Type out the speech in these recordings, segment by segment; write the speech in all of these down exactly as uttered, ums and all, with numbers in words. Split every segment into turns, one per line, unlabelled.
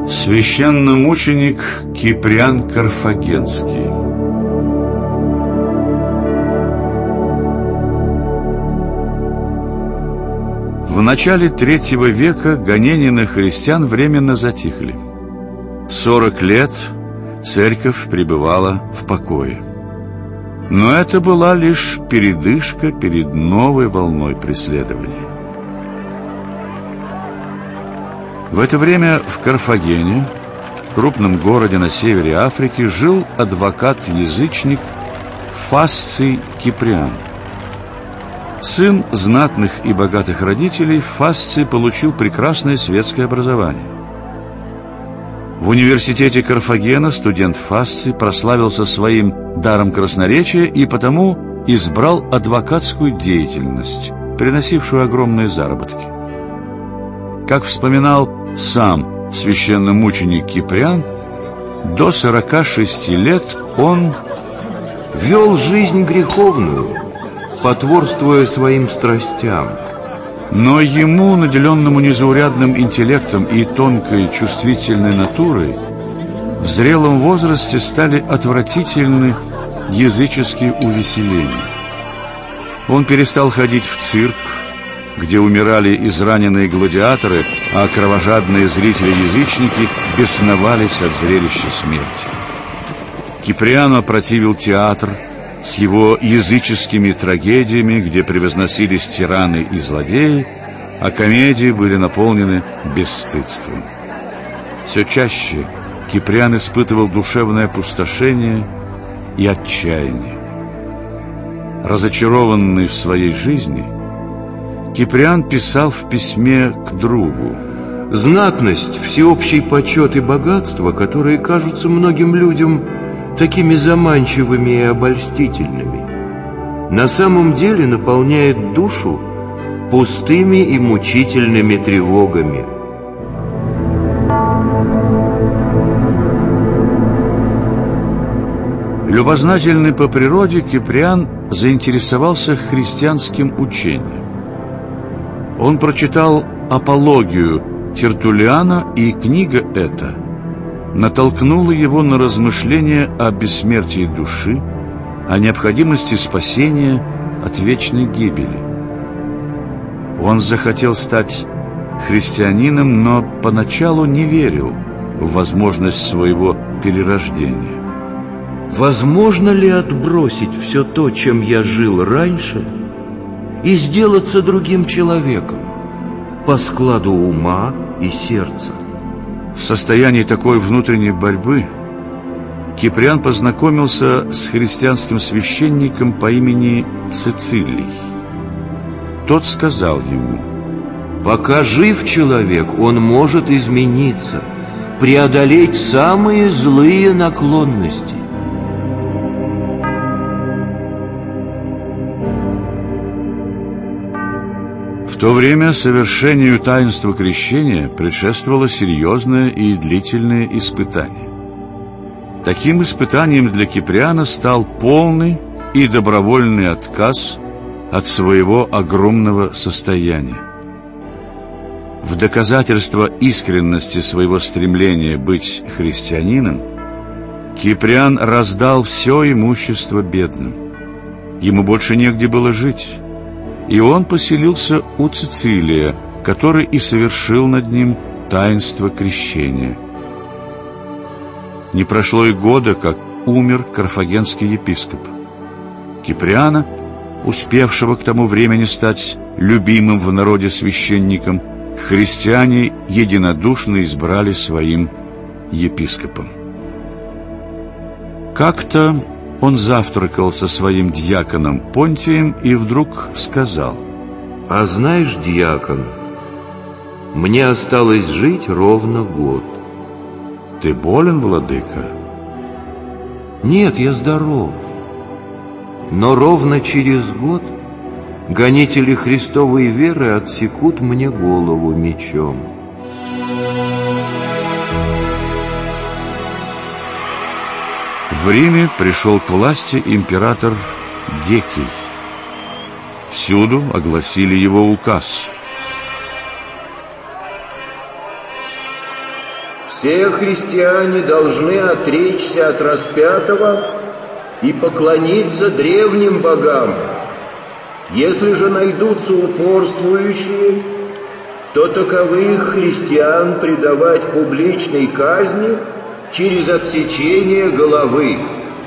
Священномученик Киприан Карфагенский. В начале третьего века гонения на христиан временно затихли. Сорок лет церковь пребывала в покое. Но это была лишь передышка перед новой волной преследований. В это время в Карфагене, крупном городе на севере Африки, жил адвокат-язычник Фасций Киприан. Сын знатных и богатых родителей, Фасций получил прекрасное светское образование. В университете Карфагена студент Фасций прославился своим даром красноречия и потому избрал адвокатскую деятельность, приносившую огромные заработки. Как вспоминал сам священномученик Киприан, до сорока шести лет он
вел жизнь греховную, потворствуя своим страстям.
Но ему, наделенному незаурядным интеллектом и тонкой чувствительной натурой, в зрелом возрасте стали отвратительны языческие увеселения. Он перестал ходить в цирк, где умирали израненные гладиаторы, а кровожадные зрители-язычники бесновались от зрелища смерти. Киприану опротивил театр с его языческими трагедиями, где превозносились тираны и злодеи, а комедии были наполнены бесстыдством. Все чаще Киприан испытывал душевное опустошение и отчаяние. Разочарованный в своей жизни, Киприан писал в письме к другу:
«Знатность, всеобщий почет и богатство, которые кажутся многим людям такими заманчивыми и обольстительными, на самом деле наполняет душу пустыми и мучительными тревогами».
Любознательный по природе, Киприан заинтересовался христианским учением. Он прочитал «Апологию» Тертуллиана, и книга эта натолкнула его на размышления о бессмертии души, о необходимости спасения от вечной гибели. Он захотел стать христианином, но поначалу не верил в возможность своего перерождения.
Возможно ли отбросить все то, чем я жил раньше, и сделаться другим человеком по складу ума и сердца?
В состоянии такой внутренней борьбы Киприан познакомился с христианским священником по имени Цицилий. Тот сказал ему:
«Пока жив человек, он может измениться, преодолеть самые злые наклонности».
В то время совершению таинства крещения предшествовало серьезное и длительное испытание. Таким испытанием для Киприана стал полный и добровольный отказ от своего огромного состояния. В доказательство искренности своего стремления быть христианином Киприан раздал все имущество бедным. Ему больше негде было жить, и он поселился у Цицилия, который и совершил над ним таинство крещения. Не прошло и года, как умер карфагенский епископ. Киприана, успевшего к тому времени стать любимым в народе священником, христиане единодушно избрали своим епископом. Как-то он завтракал со своим дьяконом Понтием и вдруг сказал:
«А знаешь, дьякон, мне осталось жить ровно год».
«Ты болен, владыка?»
«Нет, я здоров. Но ровно через год гонители Христовой веры отсекут мне голову мечом».
В Риме пришел к власти император Декий. Всюду огласили его указ:
Все христиане должны отречься от распятого и поклониться древним богам. Если же найдутся упорствующие, то таковых христиан предавать публичной казни через отсечение головы.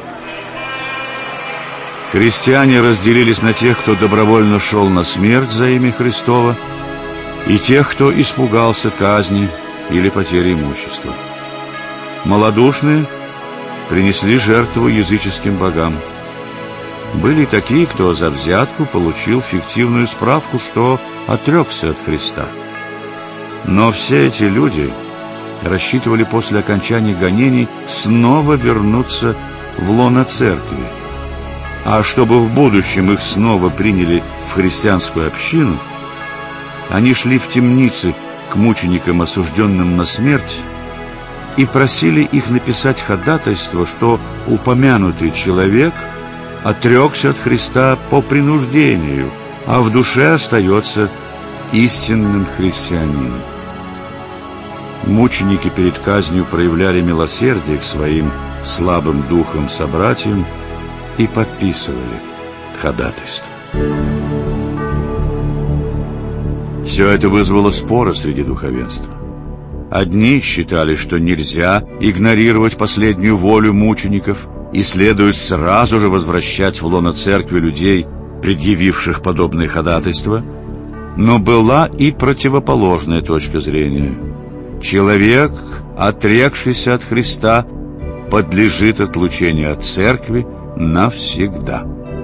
Христиане разделились на тех, кто добровольно шел на смерть за имя Христово, и тех, кто испугался казни или потери имущества. Малодушные принесли жертву языческим богам. Были и такие, кто за взятку получил фиктивную справку, что отрекся от Христа. Но все эти люди рассчитывали после окончания гонений снова вернуться в лоно церкви. А чтобы в будущем их снова приняли в христианскую общину, они шли в темницы к мученикам, осужденным на смерть, и просили их написать ходатайство, что упомянутый человек отрекся от Христа по принуждению, а в душе остается истинным христианином. Мученики перед казнью проявляли милосердие к своим слабым духом собратьям и подписывали ходатайство. Все это вызвало споры среди духовенства. Одни считали, что нельзя игнорировать последнюю волю мучеников и следует сразу же возвращать в лоно церкви людей, предъявивших подобные ходатайства. Но была и противоположная точка зрения. Человек, отрекшийся от Христа, подлежит отлучению от церкви навсегда.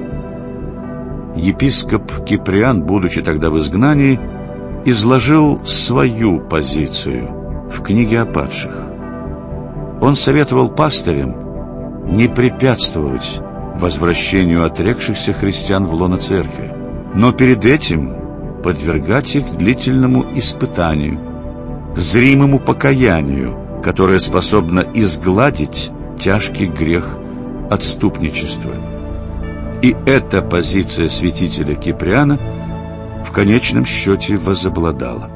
Епископ Киприан, будучи тогда в изгнании, изложил свою позицию в книге о падших. Он советовал пастырям не препятствовать возвращению отрекшихся христиан в лоно церкви, но перед этим подвергать их длительному испытанию, зримому покаянию, которое способно изгладить тяжкий грех отступничества. И эта позиция святителя Киприана в конечном счете возобладала.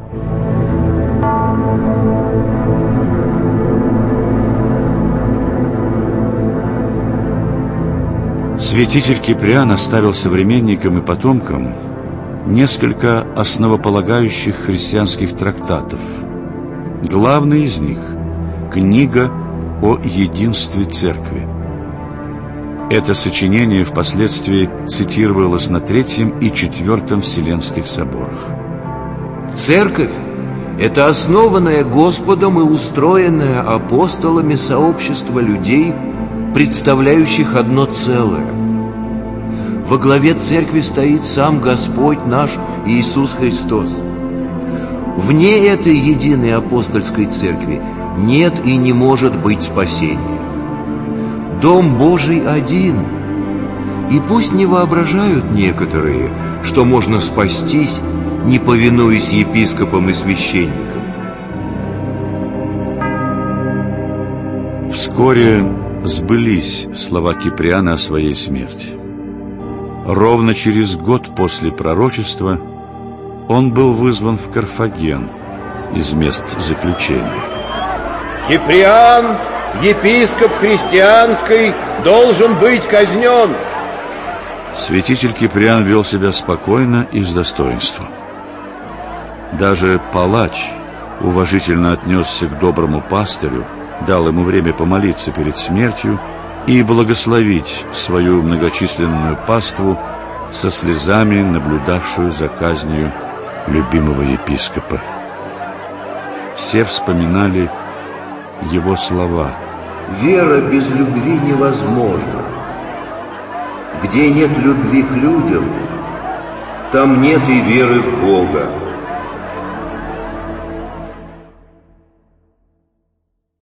Святитель Киприан оставил современникам и потомкам несколько основополагающих христианских трактатов. Главный из них — книга о единстве церкви. Это сочинение впоследствии цитировалось на Третьем и Четвертом Вселенских соборах.
Церковь — это основанное Господом и устроенное апостолами сообщество людей, представляющих одно целое. Во главе церкви стоит сам Господь наш Иисус Христос. Вне этой единой апостольской церкви нет и не может быть спасения. Дом Божий один, и пусть не воображают некоторые, что можно спастись, не повинуясь епископам и священникам.
Вскоре сбылись слова Киприана о своей смерти. Ровно через год после пророчества он был вызван в Карфаген из мест заключения.
Киприан, епископ христианской, должен быть казнен.
Святитель Киприан вел себя спокойно и с достоинством. Даже палач уважительно отнесся к доброму пастырю, дал ему время помолиться перед смертью и благословить свою многочисленную паству, со слезами наблюдавшую за казнью любимого епископа. Все вспоминали его слова:
«Вера без любви невозможна. Где нет любви к людям, там нет и веры в Бога».